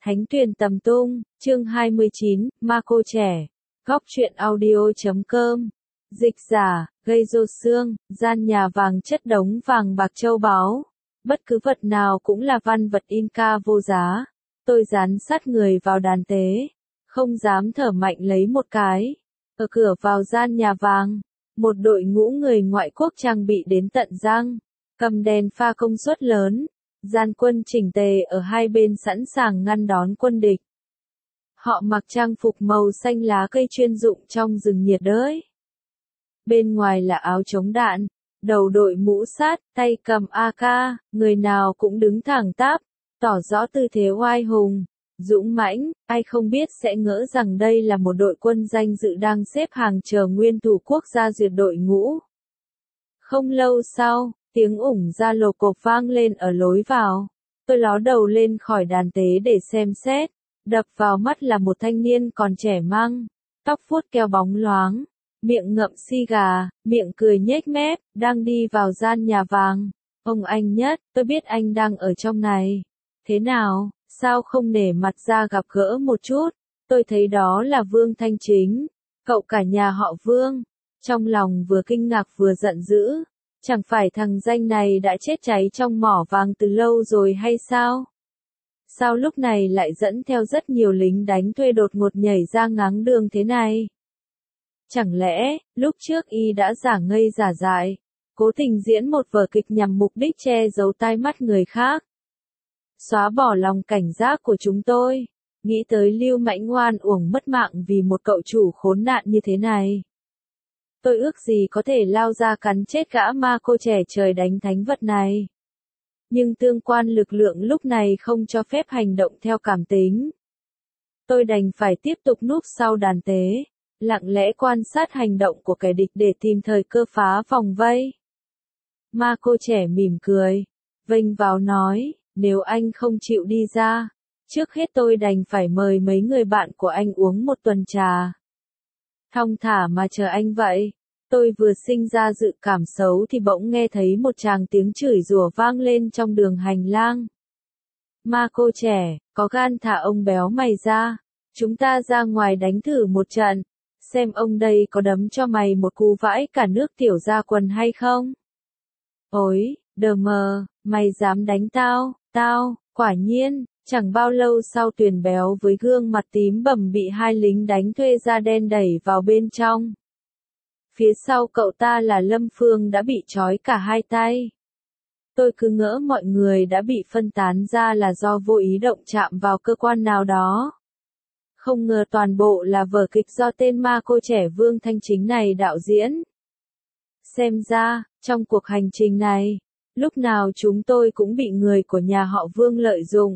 Thánh Tuyền Tầm Tung, chương 29, Ma Cô Trẻ, Góc truyện audio.com, dịch giả, gây rô xương, gian nhà vàng chất đống vàng bạc châu báu. Bất cứ vật nào cũng là văn vật Inca vô giá. Tôi dán sát người vào đàn tế, không dám thở mạnh lấy một cái. Ở cửa vào gian nhà vàng, một đội ngũ người ngoại quốc trang bị đến tận răng, cầm đèn pha công suất lớn. Gian quân chỉnh tề ở hai bên sẵn sàng ngăn đón quân địch. Họ mặc trang phục màu xanh lá cây chuyên dụng trong rừng nhiệt đới. Bên ngoài là áo chống đạn, đầu đội mũ sát, tay cầm AK, người nào cũng đứng thẳng tắp, tỏ rõ tư thế oai hùng, dũng mãnh. Ai không biết sẽ ngỡ rằng đây là một đội quân danh dự đang xếp hàng chờ nguyên thủ quốc gia duyệt đội ngũ. Không lâu sau, tiếng ủng ra lồ cộp vang lên ở lối vào. Tôi ló đầu lên khỏi đàn tế để xem xét. Đập vào mắt là một thanh niên còn trẻ măng, tóc vuốt keo bóng loáng, miệng ngậm xi gà, miệng cười nhếch mép, đang đi vào gian nhà vàng. Ông anh Nhất, tôi biết anh đang ở trong này. Thế nào, sao không nể mặt ra gặp gỡ một chút? Tôi thấy đó là Vương Thanh Chính, cậu cả nhà họ Vương. Trong lòng vừa kinh ngạc vừa giận dữ. Chẳng phải thằng danh này đã chết cháy trong mỏ vàng từ lâu rồi hay sao? Sao lúc này lại dẫn theo rất nhiều lính đánh thuê đột ngột nhảy ra ngáng đường thế này? Chẳng lẽ, lúc trước y đã giả ngây giả dại, cố tình diễn một vở kịch nhằm mục đích che giấu tai mắt người khác? Xóa bỏ lòng cảnh giác của chúng tôi, nghĩ tới Lưu Mãnh oan uổng mất mạng vì một cậu chủ khốn nạn như thế này. Tôi ước gì có thể lao ra cắn chết gã ma cô trẻ trời đánh thánh vật này. Nhưng tương quan lực lượng lúc này không cho phép hành động theo cảm tính. Tôi đành phải tiếp tục núp sau đàn tế, lặng lẽ quan sát hành động của kẻ địch để tìm thời cơ phá vòng vây. Ma cô trẻ mỉm cười, vênh vào nói, nếu anh không chịu đi ra, trước hết tôi đành phải mời mấy người bạn của anh uống một tuần trà. Thong thả mà chờ anh vậy. Tôi vừa sinh ra dự cảm xấu thì bỗng nghe thấy một tràng tiếng chửi rủa vang lên trong đường hành lang. Ma cô trẻ, có gan thả ông béo mày ra, chúng ta ra ngoài đánh thử một trận, xem ông đây có đấm cho mày một cú vãi cả nước tiểu ra quần hay không. Ôi, đờ mờ, mày dám đánh tao, quả nhiên. Chẳng bao lâu sau Tuyền béo với gương mặt tím bầm bị hai lính đánh thuê da đen đẩy vào bên trong. Phía sau cậu ta là Lâm Phương đã bị trói cả hai tay. Tôi cứ ngỡ mọi người đã bị phân tán ra là do vô ý động chạm vào cơ quan nào đó. Không ngờ toàn bộ là vở kịch do tên ma cô trẻ Vương Thanh Chính này đạo diễn. Xem ra, trong cuộc hành trình này, lúc nào chúng tôi cũng bị người của nhà họ Vương lợi dụng.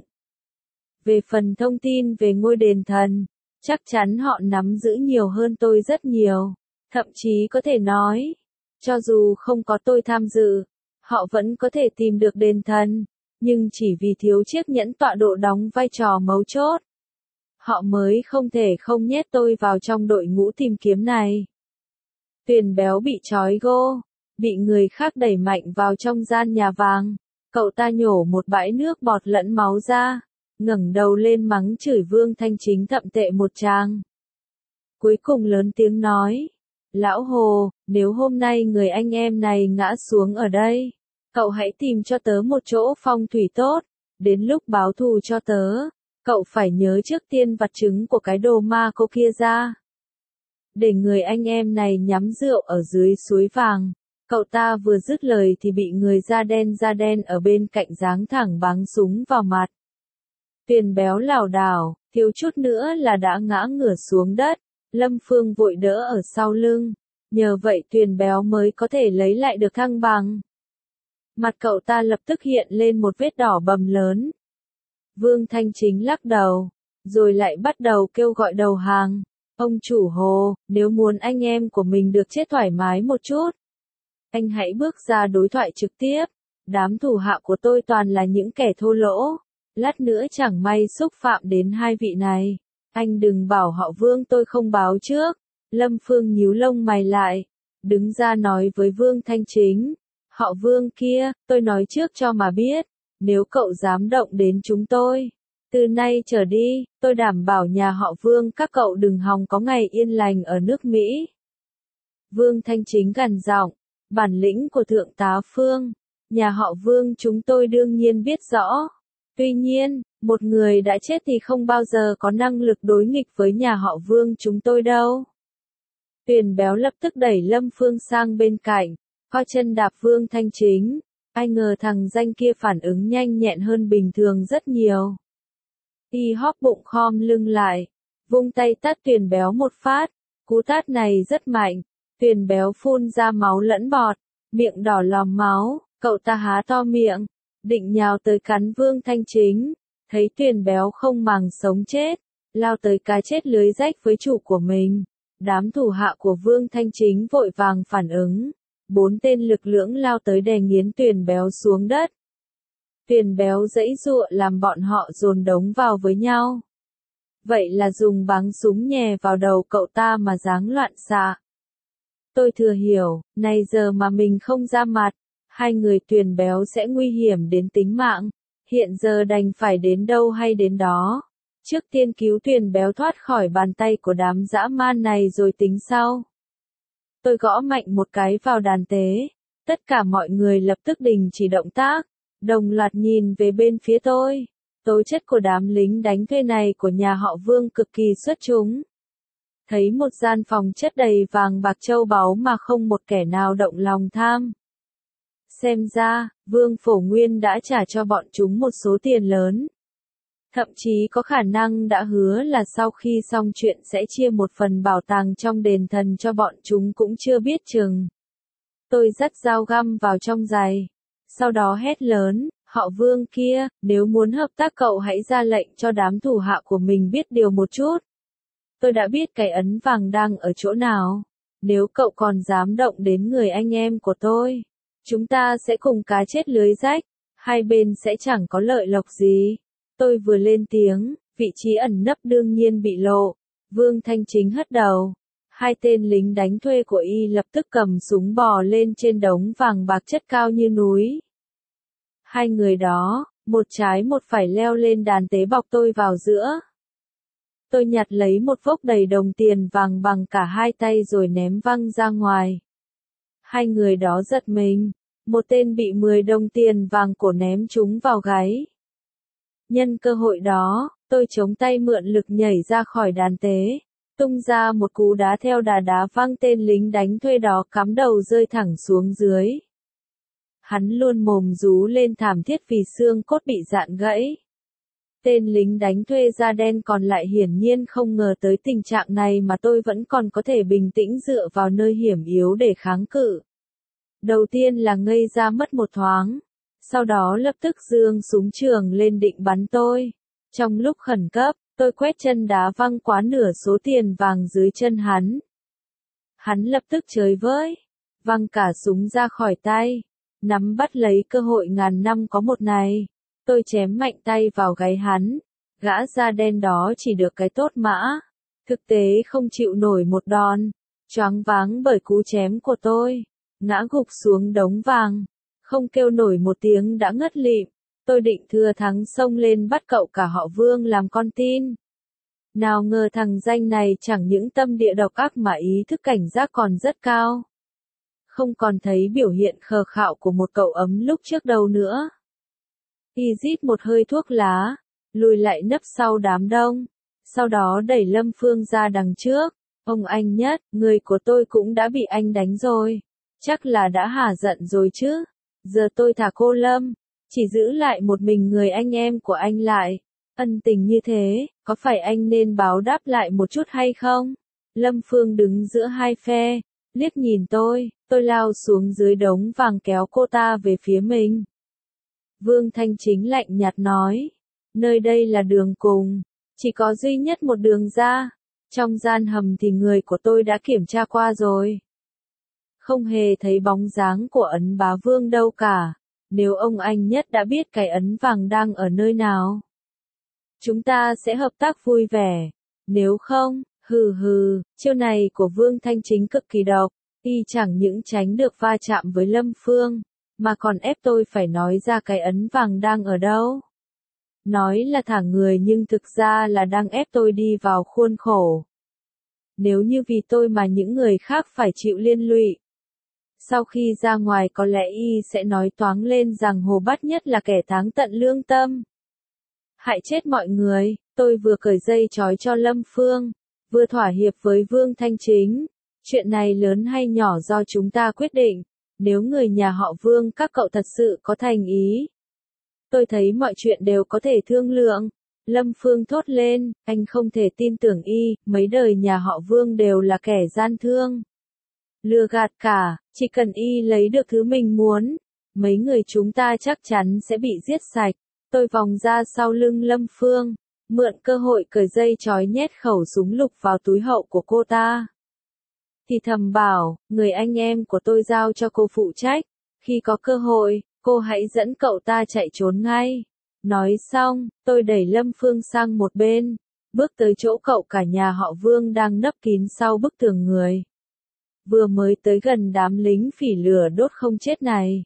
Về phần thông tin về ngôi đền thần, chắc chắn họ nắm giữ nhiều hơn tôi rất nhiều. Thậm chí có thể nói, cho dù không có tôi tham dự, họ vẫn có thể tìm được đền thần, nhưng chỉ vì thiếu chiếc nhẫn tọa độ đóng vai trò mấu chốt. Họ mới không thể không nhét tôi vào trong đội ngũ tìm kiếm này. Tuyền béo bị trói gô, bị người khác đẩy mạnh vào trong gian nhà vàng. Cậu ta nhổ một bãi nước bọt lẫn máu ra, ngẩng đầu lên mắng chửi Vương Thanh Chính thậm tệ một tràng. Cuối cùng lớn tiếng nói, Lão Hồ, nếu hôm nay người anh em này ngã xuống ở đây, cậu hãy tìm cho tớ một chỗ phong thủy tốt, đến lúc báo thù cho tớ, cậu phải nhớ trước tiên vặt trứng của cái đồ ma cô kia ra. Để người anh em này nhắm rượu ở dưới suối vàng, cậu ta vừa dứt lời thì bị người da đen ở bên cạnh giáng thẳng bắn súng vào mặt. Tuyền béo lảo đảo, thiếu chút nữa là đã ngã ngửa xuống đất. Lâm Phương vội đỡ ở sau lưng, nhờ vậy Tuyền béo mới có thể lấy lại được thăng bằng. Mặt cậu ta lập tức hiện lên một vết đỏ bầm lớn. Vương Thanh Chính lắc đầu, rồi lại bắt đầu kêu gọi đầu hàng. Ông chủ Hồ, nếu muốn anh em của mình được chết thoải mái một chút, anh hãy bước ra đối thoại trực tiếp. Đám thủ hạ của tôi toàn là những kẻ thô lỗ, lát nữa chẳng may xúc phạm đến hai vị này. Anh đừng bảo họ Vương tôi không báo trước. Lâm Phương nhíu lông mày lại, đứng ra nói với Vương Thanh Chính. Họ Vương kia, tôi nói trước cho mà biết, nếu cậu dám động đến chúng tôi, Từ nay trở đi, tôi đảm bảo nhà họ Vương các cậu đừng hòng có ngày yên lành ở nước Mỹ. Vương Thanh Chính gằn giọng, bản lĩnh của thượng tá Phương, nhà họ Vương chúng tôi đương nhiên biết rõ. Tuy nhiên, một người đã chết thì không bao giờ có năng lực đối nghịch với nhà họ Vương chúng tôi đâu. Tuyền Béo lập tức đẩy Lâm Phương sang bên cạnh, co chân đạp Vương Thanh Chính. Ai ngờ thằng danh kia phản ứng nhanh nhẹn hơn bình thường rất nhiều. Y hóp bụng khom lưng lại, vung tay tát Tuyền Béo một phát, cú tát này rất mạnh, Tuyền Béo phun ra máu lẫn bọt, miệng đỏ lòm máu, cậu ta há to miệng, định nhào tới cắn Vương Thanh Chính, thấy Tuyền Béo không màng sống chết, lao tới cá chết lưới rách với chủ của mình. Đám thủ hạ của Vương Thanh Chính vội vàng phản ứng, 4 tên lực lưỡng lao tới đè nghiến Tuyền Béo xuống đất. Tuyền Béo giãy giụa làm bọn họ dồn đống vào với nhau. Vậy là dùng báng súng nhè vào đầu cậu ta mà giáng loạn xạ. Tôi thừa hiểu, này giờ mà mình không ra mặt, hai người Tuyền Béo sẽ nguy hiểm đến tính mạng, hiện giờ đành phải đến đâu hay đến đó. Trước tiên cứu Tuyền Béo thoát khỏi bàn tay của đám dã man này rồi tính sau. Tôi gõ mạnh một cái vào đàn tế, tất cả mọi người lập tức đình chỉ động tác, đồng loạt nhìn về bên phía tôi. Tố chất của đám lính đánh thuê này của nhà họ Vương cực kỳ xuất chúng. Thấy một gian phòng chất đầy vàng bạc châu báu mà không một kẻ nào động lòng tham. Xem ra, Vương Phổ Nguyên đã trả cho bọn chúng một số tiền lớn. Thậm chí có khả năng đã hứa là sau khi xong chuyện sẽ chia một phần bảo tàng trong đền thần cho bọn chúng cũng chưa biết chừng. Tôi dắt dao găm vào trong giày. Sau đó hét lớn, họ Vương kia, nếu muốn hợp tác cậu hãy ra lệnh cho đám thủ hạ của mình biết điều một chút. Tôi đã biết cái ấn vàng đang ở chỗ nào. Nếu cậu còn dám động đến người anh em của tôi, chúng ta sẽ cùng cá chết lưới rách, hai bên sẽ chẳng có lợi lộc gì. Tôi vừa lên tiếng, vị trí ẩn nấp đương nhiên bị lộ. Vương Thanh Chính hất đầu. Hai tên lính đánh thuê của y lập tức cầm súng bò lên trên đống vàng bạc chất cao như núi. Hai người đó, một trái một phải leo lên đàn tế bọc tôi vào giữa. Tôi nhặt lấy một vốc đầy đồng tiền vàng bằng cả hai tay rồi ném văng ra ngoài. Hai người đó giật mình, một tên bị 10 đồng tiền vàng cổ ném trúng vào gáy. Nhân cơ hội đó, tôi chống tay mượn lực nhảy ra khỏi đàn tế, tung ra một cú đá theo đá văng tên lính đánh thuê đó cắm đầu rơi thẳng xuống dưới. Hắn luôn mồm rú lên thảm thiết vì xương cốt bị rạn gãy. Tên lính đánh thuê da đen còn lại hiển nhiên không ngờ tới tình trạng này mà tôi vẫn còn có thể bình tĩnh dựa vào nơi hiểm yếu để kháng cự. Đầu tiên là ngây ra mất một thoáng. Sau đó lập tức giương súng trường lên định bắn tôi. Trong lúc khẩn cấp, tôi quét chân đá văng quá nửa số tiền vàng dưới chân hắn. Hắn lập tức chới với, văng cả súng ra khỏi tay, nắm bắt lấy cơ hội ngàn năm có một này. Tôi chém mạnh tay vào gáy hắn, gã da đen đó chỉ được cái tốt mã. Thực tế không chịu nổi một đòn, choáng váng bởi cú chém của tôi, ngã gục xuống đống vàng. Không kêu nổi một tiếng đã ngất lịm, tôi định thừa thắng xông lên bắt cậu cả họ Vương làm con tin. Nào ngờ thằng danh này chẳng những tâm địa độc ác mà ý thức cảnh giác còn rất cao. Không còn thấy biểu hiện khờ khạo của một cậu ấm lúc trước đâu nữa. Y rít một hơi thuốc lá, lùi lại nấp sau đám đông, sau đó đẩy Lâm Phương ra đằng trước. Ông anh Nhất, người của tôi cũng đã bị anh đánh rồi, chắc là đã hả giận rồi chứ. Giờ tôi thả cô Lâm, chỉ giữ lại một mình người anh em của anh lại. Ân tình như thế, có phải anh nên báo đáp lại một chút hay không? Lâm Phương đứng giữa hai phe, liếc nhìn tôi lao xuống dưới đống vàng kéo cô ta về phía mình. Vương Thanh Chính lạnh nhạt nói, nơi đây là đường cùng, chỉ có duy nhất một đường ra. Trong gian hầm thì người của tôi đã kiểm tra qua rồi. Không hề thấy bóng dáng của ấn bá vương đâu cả. Nếu ông anh Nhất đã biết cái ấn vàng đang ở nơi nào, chúng ta sẽ hợp tác vui vẻ. Nếu không, chiêu này của Vương Thanh Chính cực kỳ độc. Y chẳng những tránh được va chạm với Lâm Phương, mà còn ép tôi phải nói ra cái ấn vàng đang ở đâu. Nói là thả người nhưng thực ra là đang ép tôi đi vào khuôn khổ. Nếu như vì tôi mà những người khác phải chịu liên lụy. Sau khi ra ngoài có lẽ y sẽ nói toáng lên rằng Hồ Bát Nhất là kẻ táng tận lương tâm. Hại chết mọi người, tôi vừa cởi dây trói cho Lâm Phương, vừa thỏa hiệp với Vương Thanh Chính. Chuyện này lớn hay nhỏ do chúng ta quyết định, nếu người nhà họ Vương các cậu thật sự có thành ý. Tôi thấy mọi chuyện đều có thể thương lượng. Lâm Phương thốt lên, anh không thể tin tưởng y, mấy đời nhà họ Vương đều là kẻ gian thương. Lừa gạt cả, chỉ cần y lấy được thứ mình muốn, mấy người chúng ta chắc chắn sẽ bị giết sạch. Tôi vòng ra sau lưng Lâm Phương, mượn cơ hội cởi dây trói nhét khẩu súng lục vào túi hậu của cô ta. Thì thầm bảo, người anh em của tôi giao cho cô phụ trách, khi có cơ hội, cô hãy dẫn cậu ta chạy trốn ngay. Nói xong, tôi đẩy Lâm Phương sang một bên, bước tới chỗ cậu cả nhà họ Vương đang nấp kín sau bức tường người. Vừa mới tới gần đám lính phỉ lửa đốt không chết này.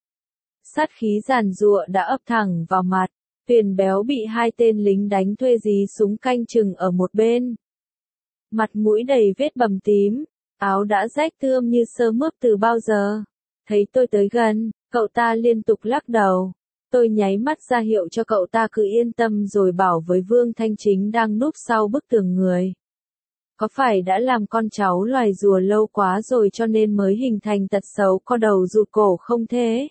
Sát khí giàn giụa đã ập thẳng vào mặt, Tuyền Béo bị hai tên lính đánh thuê dí súng canh chừng ở một bên. Mặt mũi đầy vết bầm tím, áo đã rách tươm như sơ mướp từ bao giờ. Thấy tôi tới gần, cậu ta liên tục lắc đầu. Tôi nháy mắt ra hiệu cho cậu ta cứ yên tâm rồi bảo với Vương Thanh Chính đang núp sau bức tường người. Có phải đã làm con cháu loài rùa lâu quá rồi cho nên mới hình thành tật xấu co đầu rụt cổ không thế?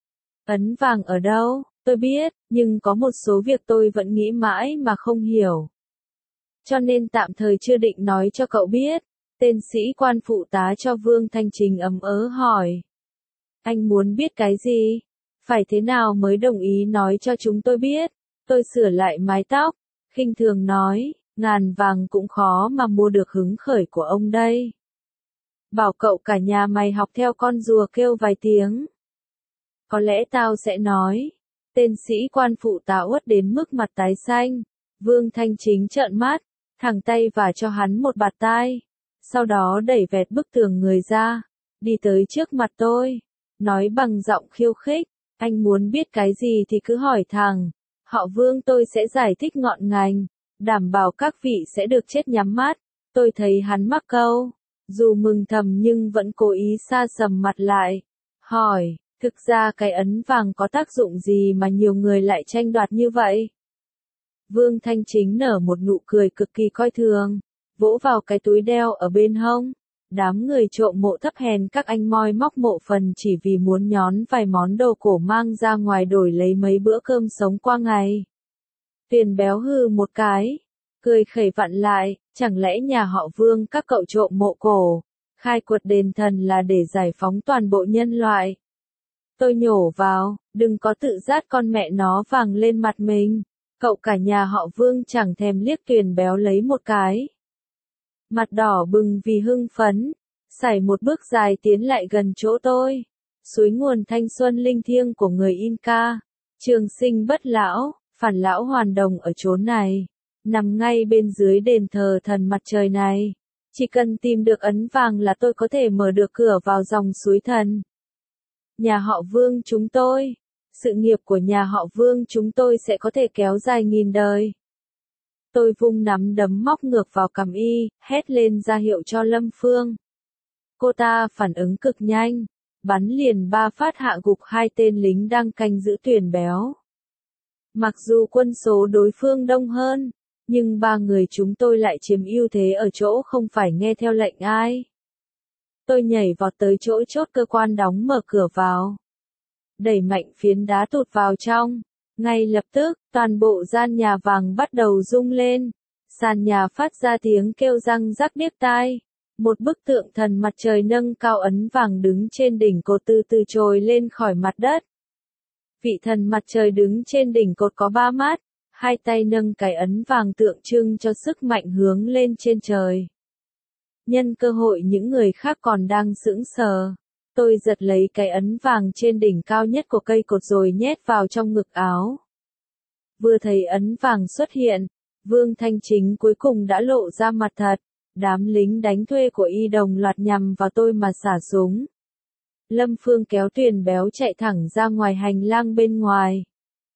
Ấn vàng ở đâu? Tôi biết, nhưng có một số việc tôi vẫn nghĩ mãi mà không hiểu. Cho nên tạm thời chưa định nói cho cậu biết. Tên sĩ quan phụ tá cho Vương Thanh Chính ấm ớ hỏi. Anh muốn biết cái gì? Phải thế nào mới đồng ý nói cho chúng tôi biết? Tôi sửa lại mái tóc, khinh thường nói, ngàn vàng cũng khó mà mua được hứng khởi của ông đây. Bảo cậu cả nhà mày học theo con rùa kêu vài tiếng. Có lẽ tao sẽ nói. Tên sĩ quan phụ tá uất đến mức mặt tái xanh. Vương Thanh Chính trợn mắt, thẳng tay vả cho hắn một bạt tai. Sau đó đẩy vẹt bức tường người ra, đi tới trước mặt tôi, nói bằng giọng khiêu khích, anh muốn biết cái gì thì cứ hỏi thẳng, họ Vương tôi sẽ giải thích ngọn ngành, đảm bảo các vị sẽ được chết nhắm mắt. Tôi thấy hắn mắc câu, dù mừng thầm nhưng vẫn cố ý sa sầm mặt lại, hỏi, thực ra cái ấn vàng có tác dụng gì mà nhiều người lại tranh đoạt như vậy? Vương Thanh Chính nở một nụ cười cực kỳ coi thường, vỗ vào cái túi đeo ở bên hông. Đám người trộm mộ thấp hèn các anh moi móc mộ phần chỉ vì muốn nhón vài món đồ cổ mang ra ngoài đổi lấy mấy bữa cơm sống qua ngày. Tuyền Béo hừ một cái, cười khẩy vặn lại, chẳng lẽ nhà họ Vương các cậu trộm mộ cổ, khai quật đền thần là để giải phóng toàn bộ nhân loại? Tôi nhổ vào, đừng có tự dát con mẹ nó vàng lên mặt mình. Cậu cả nhà họ Vương chẳng thèm liếc Tuyền Béo lấy một cái. Mặt đỏ bừng vì hưng phấn, sải một bước dài tiến lại gần chỗ tôi. Suối nguồn thanh xuân linh thiêng của người Inca, trường sinh bất lão, phản lão hoàn đồng ở chốn này, nằm ngay bên dưới đền thờ thần mặt trời này. Chỉ cần tìm được ấn vàng là tôi có thể mở được cửa vào dòng suối thần. Nhà họ Vương chúng tôi, sự nghiệp của nhà họ Vương chúng tôi sẽ có thể kéo dài nghìn đời. Tôi vung nắm đấm móc ngược vào cằm y, hét lên ra hiệu cho Lâm Phương. Cô ta phản ứng cực nhanh, bắn liền 3 phát hạ gục hai tên lính đang canh giữ Tuyền Béo. Mặc dù quân số đối phương đông hơn, nhưng 3 người chúng tôi lại chiếm ưu thế ở chỗ không phải nghe theo lệnh ai. Tôi nhảy vọt tới chỗ chốt cơ quan đóng mở cửa vào. Đẩy mạnh phiến đá tụt vào trong. Ngay lập tức, toàn bộ gian nhà vàng bắt đầu rung lên. Sàn nhà phát ra tiếng kêu răng rắc điếc tai. Một bức tượng thần mặt trời nâng cao ấn vàng đứng trên đỉnh cột từ từ trồi lên khỏi mặt đất. Vị thần mặt trời đứng trên đỉnh cột có 3 mắt, hai tay nâng cái ấn vàng tượng trưng cho sức mạnh hướng lên trên trời. Nhân cơ hội những người khác còn đang sững sờ, tôi giật lấy cái ấn vàng trên đỉnh cao nhất của cây cột rồi nhét vào trong ngực áo. Vừa thấy ấn vàng xuất hiện, Vương Thanh Chính cuối cùng đã lộ ra mặt thật. Đám lính đánh thuê của y đồng loạt nhằm vào tôi mà xả súng. Lâm Phương kéo Tuyền Béo chạy thẳng ra ngoài hành lang bên ngoài.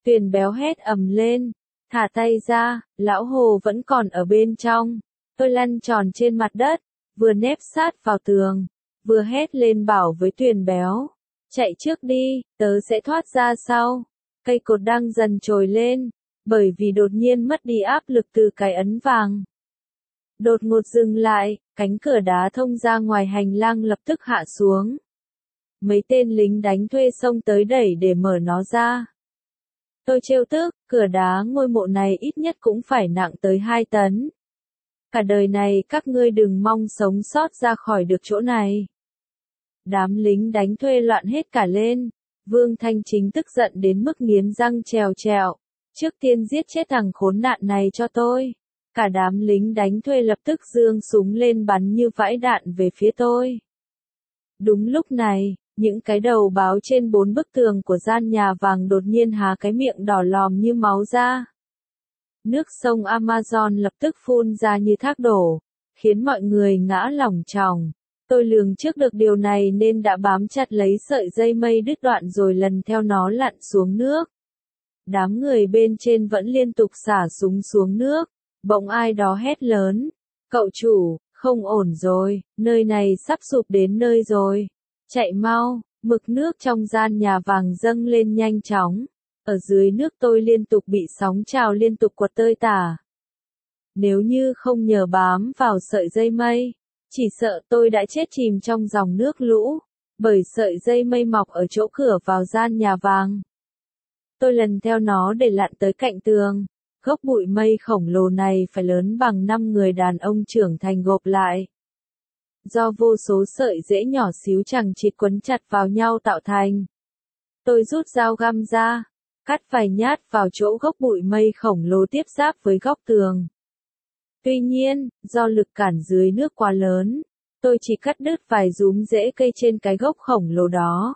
Tuyền béo hét ầm lên, thả tay ra, lão hồ vẫn còn ở bên trong. Tôi lăn tròn trên mặt đất, vừa nép sát vào tường, vừa hét lên bảo với Tuyền béo. Chạy trước đi, tớ sẽ thoát ra sau. Cây cột đang dần trồi lên, bởi vì đột nhiên mất đi áp lực từ cái ấn vàng. Đột ngột dừng lại, cánh cửa đá thông ra ngoài hành lang lập tức hạ xuống. Mấy tên lính đánh thuê xông tới đẩy để mở nó ra. Tôi trêu tức, cửa đá ngôi mộ này ít nhất cũng phải nặng tới 2 tấn. Cả đời này các ngươi đừng mong sống sót ra khỏi được chỗ này. Đám lính đánh thuê loạn hết cả lên. Vương Thanh Chính tức giận đến mức nghiến răng trèo trèo. Trước tiên giết chết thằng khốn nạn này cho tôi. Cả đám lính đánh thuê lập tức giương súng lên bắn như vãi đạn về phía tôi. Đúng lúc này, những cái đầu báo trên 4 bức tường của gian nhà vàng đột nhiên há cái miệng đỏ lòm như máu ra. Nước sông Amazon lập tức phun ra như thác đổ, khiến mọi người ngã lỏng tròng. Tôi lường trước được điều này nên đã bám chặt lấy sợi dây mây đứt đoạn rồi lần theo nó lặn xuống nước. Đám người bên trên vẫn liên tục xả súng xuống nước. Bỗng ai đó hét lớn. Cậu chủ, không ổn rồi, nơi này sắp sụp đến nơi rồi. Chạy mau, mực nước trong gian nhà vàng dâng lên nhanh chóng. Ở dưới nước tôi liên tục bị sóng trào liên tục quật tơi tả. Nếu như không nhờ bám vào sợi dây mây, chỉ sợ tôi đã chết chìm trong dòng nước lũ, bởi sợi dây mây mọc ở chỗ cửa vào gian nhà vàng. Tôi lần theo nó để lặn tới cạnh tường. Gốc bụi mây khổng lồ này phải lớn bằng 5 người đàn ông trưởng thành gộp lại. Do vô số sợi rễ nhỏ xíu chằng chịt quấn chặt vào nhau tạo thành. Tôi rút dao găm ra, cắt vài nhát vào chỗ gốc bụi mây khổng lồ tiếp giáp với góc tường. Tuy nhiên, do lực cản dưới nước quá lớn, tôi chỉ cắt đứt vài rúm rễ cây trên cái gốc khổng lồ đó.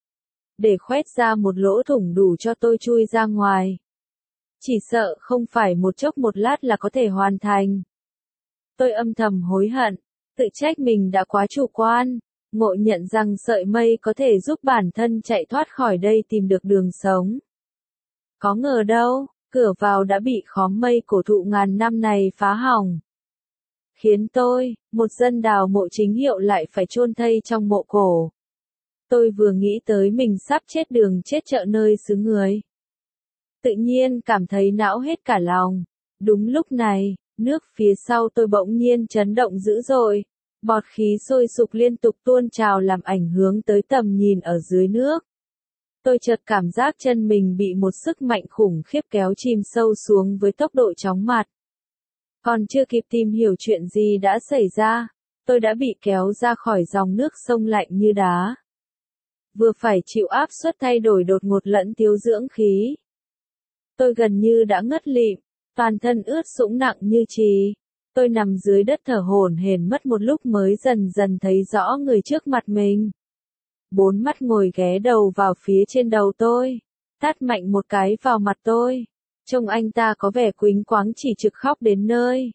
Để khoét ra một lỗ thủng đủ cho tôi chui ra ngoài. Chỉ sợ không phải một chốc một lát là có thể hoàn thành. Tôi âm thầm hối hận, tự trách mình đã quá chủ quan, ngộ nhận rằng sợi mây có thể giúp bản thân chạy thoát khỏi đây tìm được đường sống. Có ngờ đâu, cửa vào đã bị khóm mây cổ thụ ngàn năm này phá hỏng. Khiến tôi, một dân đào mộ chính hiệu lại phải chôn thây trong mộ cổ. Tôi vừa nghĩ tới mình sắp chết đường chết chợ nơi xứ người. Tự nhiên cảm thấy não hết cả lòng. Đúng lúc này, nước phía sau tôi bỗng nhiên chấn động dữ dội. Bọt khí sôi sục liên tục tuôn trào làm ảnh hưởng tới tầm nhìn ở dưới nước. Tôi chợt cảm giác chân mình bị một sức mạnh khủng khiếp kéo chìm sâu xuống với tốc độ chóng mặt. Còn chưa kịp tìm hiểu chuyện gì đã xảy ra, tôi đã bị kéo ra khỏi dòng nước sông lạnh như đá. Vừa phải chịu áp suất thay đổi đột ngột lẫn thiếu dưỡng khí. Tôi gần như đã ngất lịm, toàn thân ướt sũng nặng như chì. Tôi nằm dưới đất thở hổn hển mất một lúc mới dần dần thấy rõ người trước mặt mình. 4 mắt ngồi ghé đầu vào phía trên đầu tôi, tát mạnh một cái vào mặt tôi. Trông anh ta có vẻ quýnh quáng chỉ trực khóc đến nơi.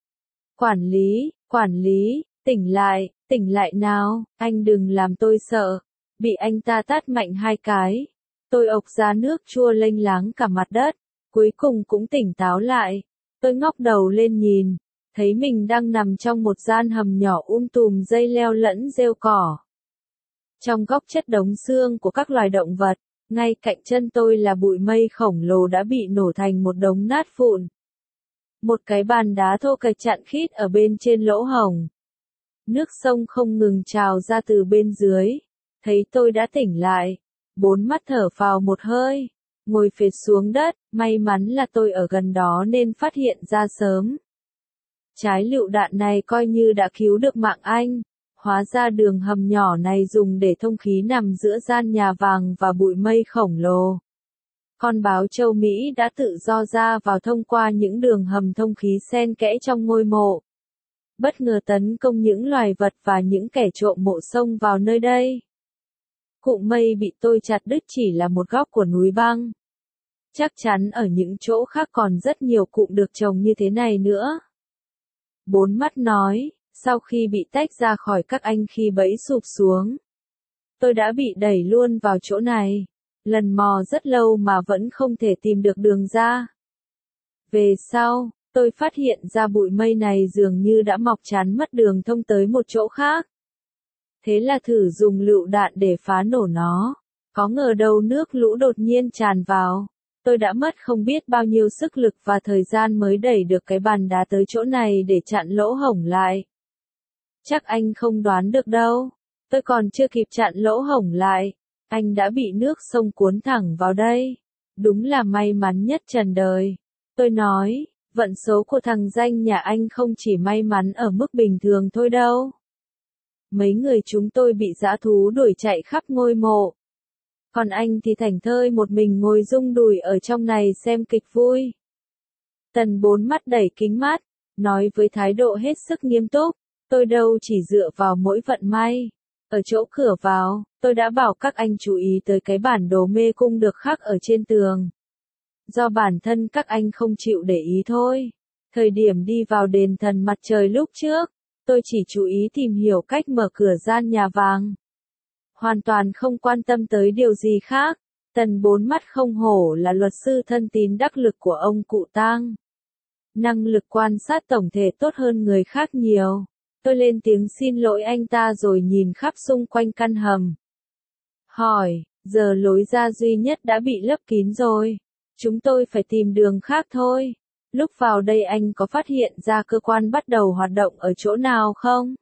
Quản lý, tỉnh lại nào, anh đừng làm tôi sợ. Bị anh ta tát mạnh 2 cái. Tôi ộc ra nước chua lênh láng cả mặt đất, cuối cùng cũng tỉnh táo lại. Tôi ngóc đầu lên nhìn, thấy mình đang nằm trong một gian hầm nhỏ tùm dây leo lẫn rêu cỏ. Trong góc chất đống xương của các loài động vật, ngay cạnh chân tôi là bụi mây khổng lồ đã bị nổ thành một đống nát vụn. Một cái bàn đá thô kệch chặn khít ở bên trên lỗ hổng. Nước sông không ngừng trào ra từ bên dưới. Thấy tôi đã tỉnh lại, 4 mắt thở phào một hơi, ngồi phệt xuống đất, may mắn là tôi ở gần đó nên phát hiện ra sớm. Trái lựu đạn này coi như đã cứu được mạng anh, hóa ra đường hầm nhỏ này dùng để thông khí nằm giữa gian nhà vàng và bụi mây khổng lồ. Con báo châu Mỹ đã tự do ra vào thông qua những đường hầm thông khí xen kẽ trong ngôi mộ. Bất ngờ tấn công những loài vật và những kẻ trộm mộ xông vào nơi đây. Cụm mây bị tôi chặt đứt chỉ là một góc của núi băng. Chắc chắn ở những chỗ khác còn rất nhiều cụm được trồng như thế này nữa. 4 mắt nói, sau khi bị tách ra khỏi các anh khi bẫy sụp xuống. Tôi đã bị đẩy luôn vào chỗ này. Lần mò rất lâu mà vẫn không thể tìm được đường ra. Về sau, tôi phát hiện ra bụi mây này dường như đã mọc chắn mất đường thông tới một chỗ khác. Thế là thử dùng lựu đạn để phá nổ nó. Có ngờ đâu nước lũ đột nhiên tràn vào. Tôi đã mất không biết bao nhiêu sức lực và thời gian mới đẩy được cái bàn đá tới chỗ này để chặn lỗ hổng lại. Chắc anh không đoán được đâu. Tôi còn chưa kịp chặn lỗ hổng lại. Anh đã bị nước sông cuốn thẳng vào đây. Đúng là may mắn nhất trần đời. Tôi nói, vận số của thằng danh nhà anh không chỉ may mắn ở mức bình thường thôi đâu. Mấy người chúng tôi bị dã thú đuổi chạy khắp ngôi mộ. Còn anh thì thảnh thơi một mình ngồi rung đùi ở trong này xem kịch vui. Tần Bốn Mắt đẩy kính mắt, nói với thái độ hết sức nghiêm túc, tôi đâu chỉ dựa vào mỗi vận may. Ở chỗ cửa vào, tôi đã bảo các anh chú ý tới cái bản đồ mê cung được khắc ở trên tường. Do bản thân các anh không chịu để ý thôi. Thời điểm đi vào đền thần mặt trời lúc trước, tôi chỉ chú ý tìm hiểu cách mở cửa gian nhà vàng. Hoàn toàn không quan tâm tới điều gì khác. Tần Bốn Mắt không hổ là luật sư thân tín đắc lực của ông cụ Tang. Năng lực quan sát tổng thể tốt hơn người khác nhiều. Tôi lên tiếng xin lỗi anh ta rồi nhìn khắp xung quanh căn hầm. Hỏi, giờ lối ra duy nhất đã bị lấp kín rồi. Chúng tôi phải tìm đường khác thôi. Lúc vào đây anh có phát hiện ra cơ quan bắt đầu hoạt động ở chỗ nào không?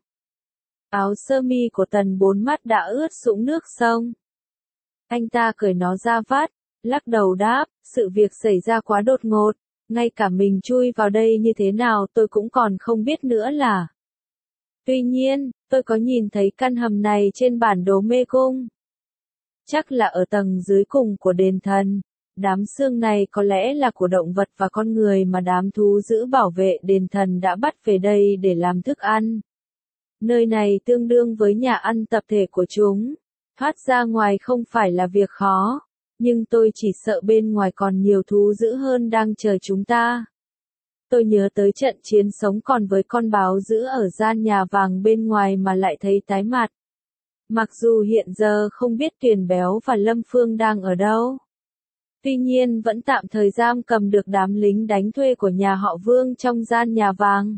Áo sơ mi của Tần Bốn Mắt đã ướt sũng nước sông. Anh ta cởi nó ra vắt, lắc đầu đáp, sự việc xảy ra quá đột ngột, ngay cả mình chui vào đây như thế nào tôi cũng còn không biết nữa là. Tuy nhiên, tôi có nhìn thấy căn hầm này trên bản đồ mê cung. Chắc là ở tầng dưới cùng của đền thần. Đám xương này có lẽ là của động vật và con người mà đám thú giữ bảo vệ đền thần đã bắt về đây để làm thức ăn. Nơi này tương đương với nhà ăn tập thể của chúng. Thoát ra ngoài không phải là việc khó, nhưng tôi chỉ sợ bên ngoài còn nhiều thú dữ hơn đang chờ chúng ta. Tôi nhớ tới trận chiến sống còn với con báo dữ ở gian nhà vàng bên ngoài mà lại thấy tái mặt. Mặc dù hiện giờ không biết Tuyền Béo và Lâm Phương đang ở đâu. Tuy nhiên vẫn tạm thời giam cầm được đám lính đánh thuê của nhà họ Vương trong gian nhà vàng.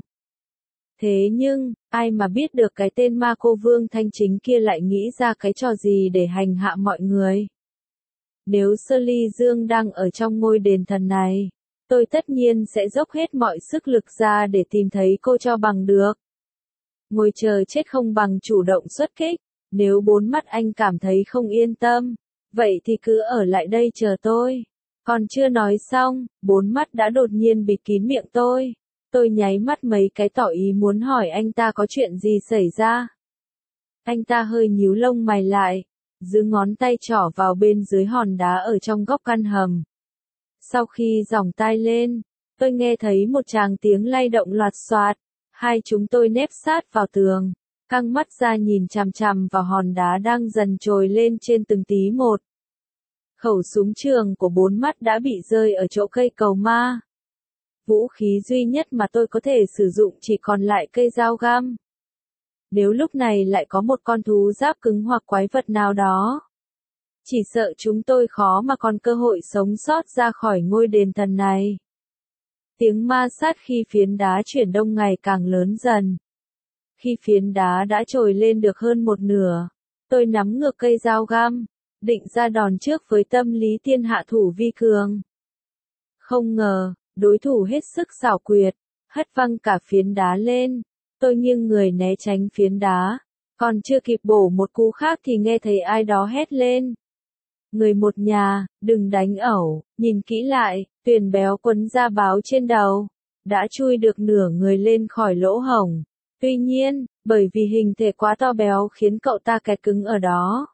Thế nhưng, ai mà biết được cái tên ma cô Vương Thanh Chính kia lại nghĩ ra cái trò gì để hành hạ mọi người. Nếu Sơ Ly Dương đang ở trong ngôi đền thần này, tôi tất nhiên sẽ dốc hết mọi sức lực ra để tìm thấy cô cho bằng được. Ngồi chờ chết không bằng chủ động xuất kích, nếu Bốn Mắt anh cảm thấy không yên tâm, vậy thì cứ ở lại đây chờ tôi. Còn chưa nói xong, Bốn Mắt đã đột nhiên bịt kín miệng tôi. Tôi nháy mắt mấy cái tỏ ý muốn hỏi anh ta có chuyện gì xảy ra. Anh ta hơi nhíu lông mày lại, giơ ngón tay trỏ vào bên dưới hòn đá ở trong góc căn hầm. Sau khi giòng tai lên, tôi nghe thấy một tràng tiếng lay động loạt xoạt, hai chúng tôi nép sát vào tường, căng mắt ra nhìn chằm chằm vào hòn đá đang dần trồi lên trên từng tí một. Khẩu súng trường của Bốn Mắt đã bị rơi ở chỗ cây cầu ma. Vũ khí duy nhất mà tôi có thể sử dụng chỉ còn lại cây dao găm. Nếu lúc này lại có một con thú giáp cứng hoặc quái vật nào đó, chỉ sợ chúng tôi khó mà còn cơ hội sống sót ra khỏi ngôi đền thần này. Tiếng ma sát khi phiến đá chuyển đông ngày càng lớn dần. Khi phiến đá đã trồi lên được hơn một nửa, tôi nắm ngược cây dao găm, định ra đòn trước với tâm lý thiên hạ thủ vi cường. Không ngờ, đối thủ hết sức xảo quyệt, hất văng cả phiến đá lên. Tôi nghiêng người né tránh phiến đá, còn chưa kịp bổ một cú khác thì nghe thấy ai đó hét lên. Người một nhà, đừng đánh ẩu, nhìn kỹ lại, Tuyền Béo quấn da báo trên đầu, đã chui được nửa người lên khỏi lỗ hổng. Tuy nhiên, bởi vì hình thể quá to béo khiến cậu ta kẹt cứng ở đó.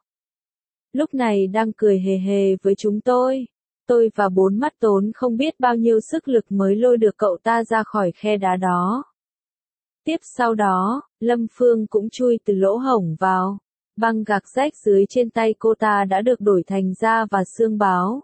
Lúc này đang cười hề hề với chúng tôi và Bốn Mắt tốn không biết bao nhiêu sức lực mới lôi được cậu ta ra khỏi khe đá đó. Tiếp sau đó, Lâm Phương cũng chui từ lỗ hổng vào. Băng gạc rách dưới trên tay cô ta đã được đổi thành da và xương báo.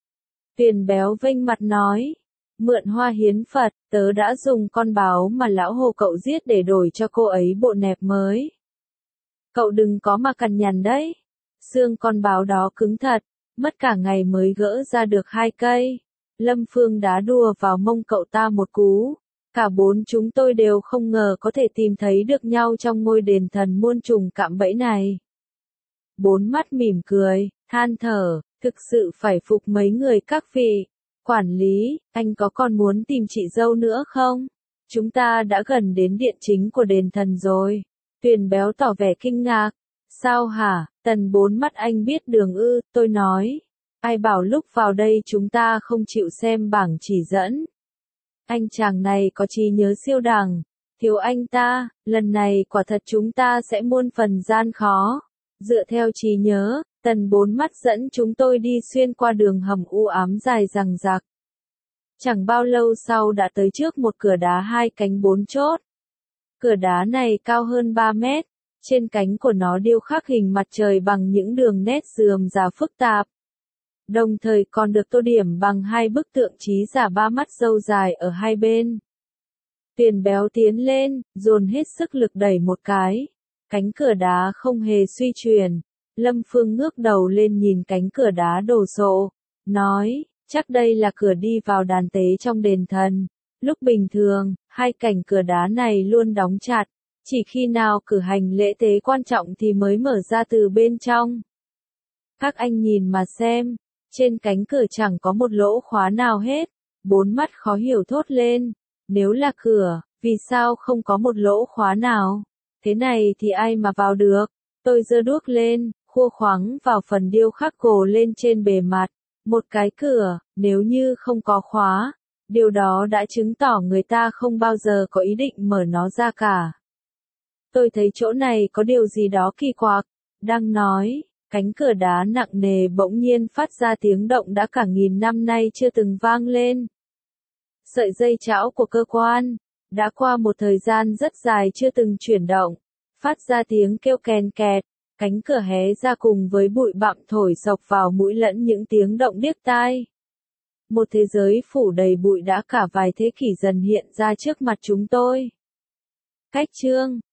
Tuyền Béo vênh mặt nói, mượn hoa hiến Phật, tớ đã dùng con báo mà lão Hồ cậu giết để đổi cho cô ấy bộ nẹp mới. Cậu đừng có mà cằn nhằn đấy. Xương con báo đó cứng thật, mất cả ngày mới gỡ ra được 2 cây. Lâm Phương đá đùa vào mông cậu ta một cú. Cả 4 chúng tôi đều không ngờ có thể tìm thấy được nhau trong ngôi đền thần muôn trùng cạm bẫy này. 4 mắt mỉm cười, than thở, thực sự phải phục mấy người các vị. Quản lý, anh có còn muốn tìm chị dâu nữa không? Chúng ta đã gần đến điện chính của đền thần rồi. Tuyền Béo tỏ vẻ kinh ngạc. Sao hả? Tần 4 mắt anh biết đường ư, tôi nói. Ai bảo lúc vào đây chúng ta không chịu xem bảng chỉ dẫn. Anh chàng này có trí nhớ siêu đẳng. Thiếu anh ta, lần này quả thật chúng ta sẽ muôn phần gian khó. Dựa theo trí nhớ, Tần 4 mắt dẫn chúng tôi đi xuyên qua đường hầm u ám dài dằng dặc. Chẳng bao lâu sau đã tới trước một cửa đá 2 cánh 4 chốt. Cửa đá này cao hơn 3 mét. Trên cánh của nó điêu khắc hình mặt trời bằng những đường nét rườm rà phức tạp. Đồng thời còn được tô điểm bằng 2 bức tượng trí giả 3 mắt râu dài ở hai bên. Tuyền Béo tiến lên, dồn hết sức lực đẩy một cái. Cánh cửa đá không hề suy chuyển. Lâm Phương ngước đầu lên nhìn cánh cửa đá đồ sộ. Nói, chắc đây là cửa đi vào đàn tế trong đền thần. Lúc bình thường, 2 cánh cửa đá này luôn đóng chặt. Chỉ khi nào cử hành lễ tế quan trọng thì mới mở ra từ bên trong. Các anh nhìn mà xem, trên cánh cửa chẳng có một lỗ khóa nào hết. 4 mắt khó hiểu thốt lên. Nếu là cửa, vì sao không có một lỗ khóa nào? Thế này thì ai mà vào được? Tôi giơ đuốc lên, khua khoáng vào phần điêu khắc gồ lên trên bề mặt. Một cái cửa, nếu như không có khóa, điều đó đã chứng tỏ người ta không bao giờ có ý định mở nó ra cả. Tôi thấy chỗ này có điều gì đó kỳ quặc. Đang nói, cánh cửa đá nặng nề bỗng nhiên phát ra tiếng động đã cả nghìn năm nay chưa từng vang lên. Sợi dây trão của cơ quan, đã qua một thời gian rất dài chưa từng chuyển động, phát ra tiếng kêu kèn kẹt, cánh cửa hé ra cùng với bụi bặm thổi xộc vào mũi lẫn những tiếng động điếc tai. Một thế giới phủ đầy bụi đã cả vài thế kỷ dần hiện ra trước mặt chúng tôi. Cách chương